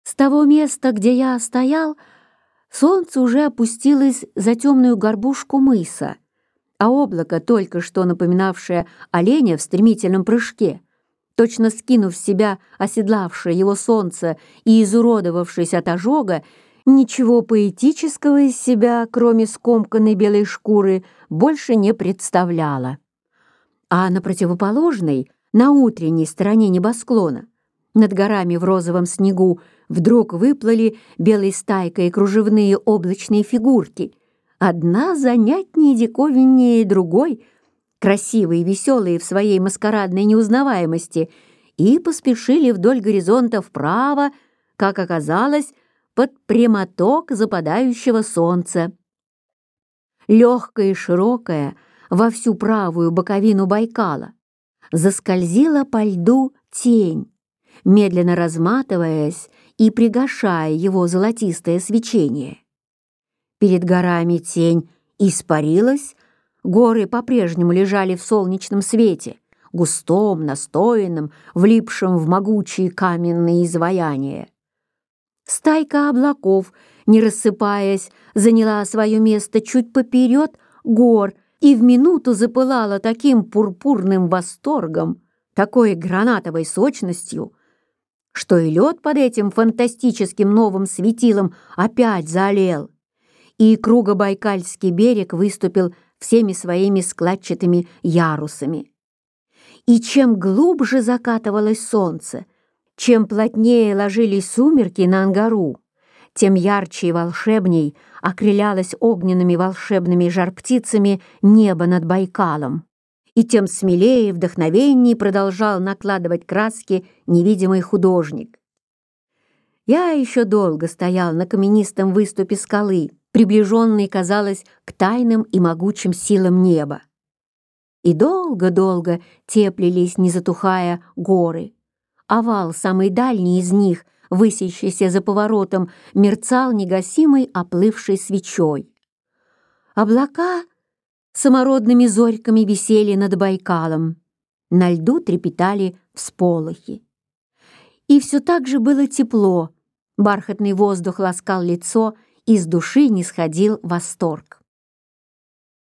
С того места, где я стоял, солнце уже опустилось за темную горбушку мыса, а облако, только что напоминавшее оленя в стремительном прыжке, точно скинув с себя оседлавшее его солнце и изуродовавшись от ожога, ничего поэтического из себя, кроме скомканной белой шкуры, больше не представляло. А на противоположной, на утренней стороне небосклона, над горами в розовом снегу, вдруг выплыли белой стайкой кружевные облачные фигурки, одна занятнее и диковиннее другой, красивые и веселые в своей маскарадной неузнаваемости, и поспешили вдоль горизонта вправо, как оказалось, под прямоток западающего солнца. Легкая и широкая во всю правую боковину Байкала заскользила по льду тень, медленно разматываясь и пригашая его золотистое свечение. Перед горами тень испарилась, горы по-прежнему лежали в солнечном свете, густом, настоянном, влипшем в могучие каменные изваяния. Стайка облаков, не рассыпаясь, заняла свое место чуть поперед гор и в минуту запылала таким пурпурным восторгом, такой гранатовой сочностью, что и лед под этим фантастическим новым светилом опять заолел, и Кругобайкальский берег выступил всеми своими складчатыми ярусами. И чем глубже закатывалось солнце, чем плотнее ложились сумерки на Ангару, тем ярче и волшебней окрылялось огненными волшебными жар-птицами небо над Байкалом, и тем смелее и вдохновенней продолжал накладывать краски невидимый художник. Я еще долго стоял на каменистом выступе скалы, приближенный, казалось, к тайным и могучим силам неба. И долго-долго теплились, не затухая, горы. Овал, самый дальний из них, высящийся за поворотом, мерцал негасимой оплывшей свечой. Облака самородными зорьками висели над Байкалом, на льду трепетали всполохи. И все так же было тепло, бархатный воздух ласкал лицо, и с души нисходил восторг.